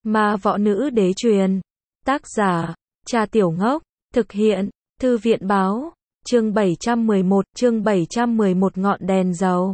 Ma võ nữ đế truyền. Tác giả, Trà Tiểu Ngốc. Thực hiện, Thư viện báo. Chương 711 ngọn đèn dầu.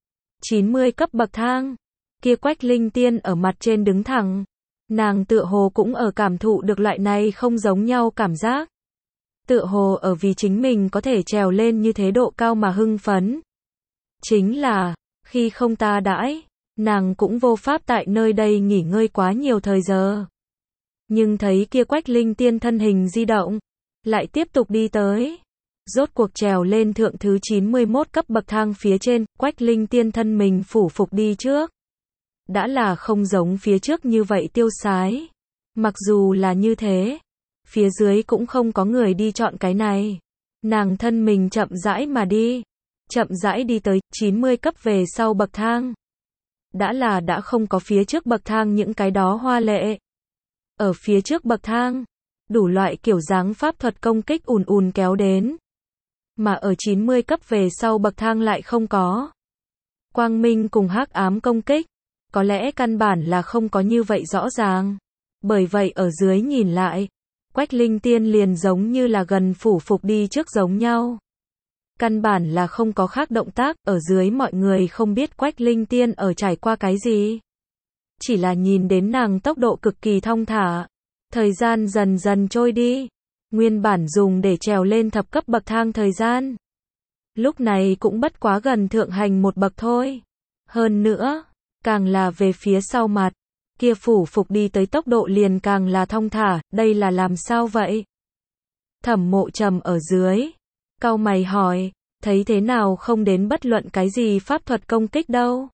90 cấp bậc thang. Kia Quách Linh Tiên ở mặt trên đứng thẳng. Nàng tựa hồ cũng ở cảm thụ được loại này không giống nhau cảm giác. Tựa hồ ở vì chính mình có thể trèo lên như thế độ cao mà hưng phấn. Chính là, khi không ta đãi, nàng cũng vô pháp tại nơi đây nghỉ ngơi quá nhiều thời giờ. Nhưng thấy kia Quách Linh Tiên thân hình di động, lại tiếp tục đi tới. Rốt cuộc trèo lên thượng thứ 91 cấp bậc thang phía trên, Quách Linh Tiên thân mình phủ phục đi trước. Đã là không giống phía trước như vậy tiêu sái. Mặc dù là như thế, phía dưới cũng không có người đi chọn cái này. Nàng thân mình chậm rãi mà đi. Chậm rãi đi tới 90 cấp về sau bậc thang. Đã không có phía trước bậc thang những cái đó hoa lệ. Ở phía trước bậc thang, đủ loại kiểu dáng pháp thuật công kích ùn ùn kéo đến. Mà ở 90 cấp về sau bậc thang lại không có. Quang minh cùng hắc ám công kích, có lẽ căn bản là không có như vậy rõ ràng. Bởi vậy ở dưới nhìn lại, Quách Linh Tiên liền giống như là gần phủ phục đi trước giống nhau. Căn bản là không có khác động tác, ở dưới mọi người không biết Quách Linh Tiên ở trải qua cái gì. Chỉ là nhìn đến nàng tốc độ cực kỳ thong thả. Thời gian dần dần trôi đi. Nguyên bản dùng để trèo lên thập cấp bậc thang thời gian. Lúc này cũng bất quá gần thượng hành một bậc thôi. Hơn nữa, càng là về phía sau mặt, kia phủ phục đi tới tốc độ liền càng là thong thả, đây là làm sao vậy? Thẩm Mộ Trầm ở dưới, cau mày hỏi, thấy thế nào không đến bất luận cái gì pháp thuật công kích đâu?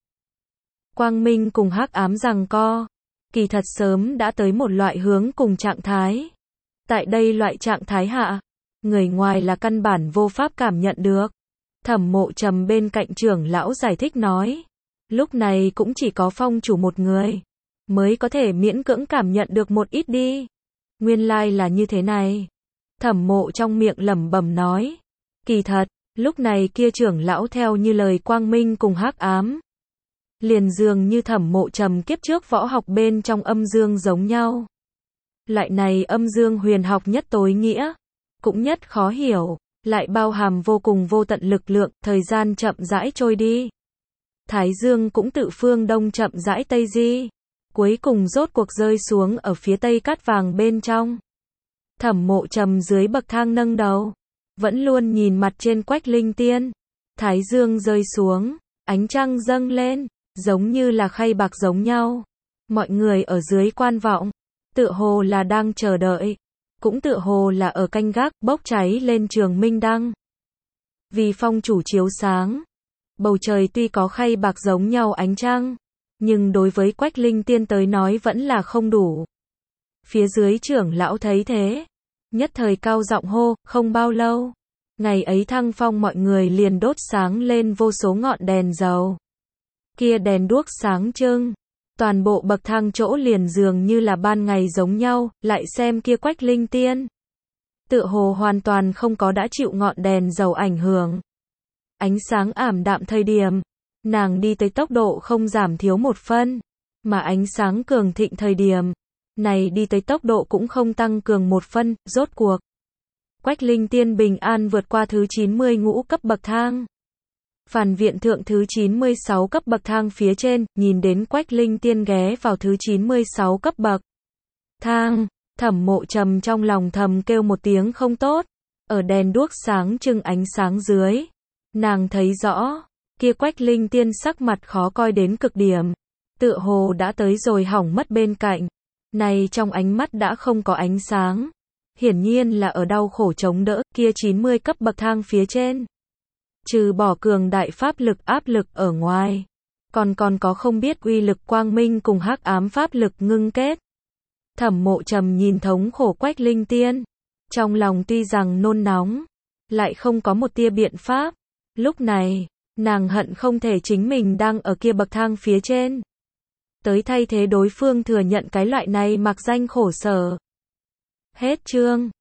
Quang minh cùng hắc ám giằng co, kỳ thật sớm đã tới một loại hướng cùng trạng thái. Tại đây loại trạng thái hạ, người ngoài là căn bản vô pháp cảm nhận được. Thẩm Mộ Trầm bên cạnh trưởng lão giải thích nói, lúc này cũng chỉ có phong chủ một người, mới có thể miễn cưỡng cảm nhận được một ít đi. Nguyên lai là như thế này. Thẩm Mộ trong miệng lẩm bẩm nói, kỳ thật, lúc này kia trưởng lão theo như lời quang minh cùng hắc ám. Liền dường như Thẩm Mộ Trầm kiếp trước võ học bên trong âm dương giống nhau. Loại này âm dương huyền học nhất tối nghĩa, cũng nhất khó hiểu, lại bao hàm vô cùng vô tận lực lượng, thời gian chậm rãi trôi đi. Thái dương cũng tự phương đông chậm rãi tây di, cuối cùng rốt cuộc rơi xuống ở phía tây cát vàng bên trong. Thẩm Mộ Trầm dưới bậc thang nâng đầu, vẫn luôn nhìn mặt trên Quách Linh Tiên. Thái dương rơi xuống, ánh trăng dâng lên, giống như là khay bạc giống nhau. Mọi người ở dưới quan vọng, tựa hồ là đang chờ đợi, cũng tựa hồ là ở canh gác, bốc cháy lên trường minh đăng. Vì phong chủ chiếu sáng, bầu trời tuy có khay bạc giống nhau ánh trăng, nhưng đối với Quách Linh Tiên tới nói vẫn là không đủ. Phía dưới trưởng lão thấy thế, nhất thời cao giọng hô, không bao lâu, ngày ấy thăng phong mọi người liền đốt sáng lên vô số ngọn đèn dầu. Kia đèn đuốc sáng trưng, toàn bộ bậc thang chỗ liền dường như là ban ngày giống nhau, lại xem kia Quách Linh Tiên. Tựa hồ hoàn toàn không có đã chịu ngọn đèn dầu ảnh hưởng. Ánh sáng ảm đạm thời điểm, nàng đi tới tốc độ không giảm thiếu một phân, mà ánh sáng cường thịnh thời điểm, này đi tới tốc độ cũng không tăng cường một phân, rốt cuộc. Quách Linh Tiên bình an vượt qua thứ 90 ngũ cấp bậc thang. Phản viện thượng thứ 96 cấp bậc thang phía trên, nhìn đến Quách Linh Tiên ghé vào thứ 96 cấp bậc thang, Thẩm Mộ Trầm trong lòng thầm kêu một tiếng không tốt. Ở đèn đuốc sáng trưng ánh sáng dưới, nàng thấy rõ, kia Quách Linh Tiên sắc mặt khó coi đến cực điểm, tựa hồ đã tới rồi hỏng mất bên cạnh. Này trong ánh mắt đã không có ánh sáng, hiển nhiên là ở đau khổ chống đỡ. Kia 90 cấp bậc thang phía trên, trừ bỏ cường đại pháp lực áp lực ở ngoài, còn có không biết uy lực quang minh cùng hắc ám pháp lực ngưng kết. Thẩm Mộ Trầm nhìn thống khổ Quách Linh Tiên, trong lòng tuy rằng nôn nóng, lại không có một tia biện pháp. Lúc này, nàng hận không thể chính mình đang ở kia bậc thang phía trên, tới thay thế đối phương thừa nhận cái loại này mặc danh khổ sở. Hết chương.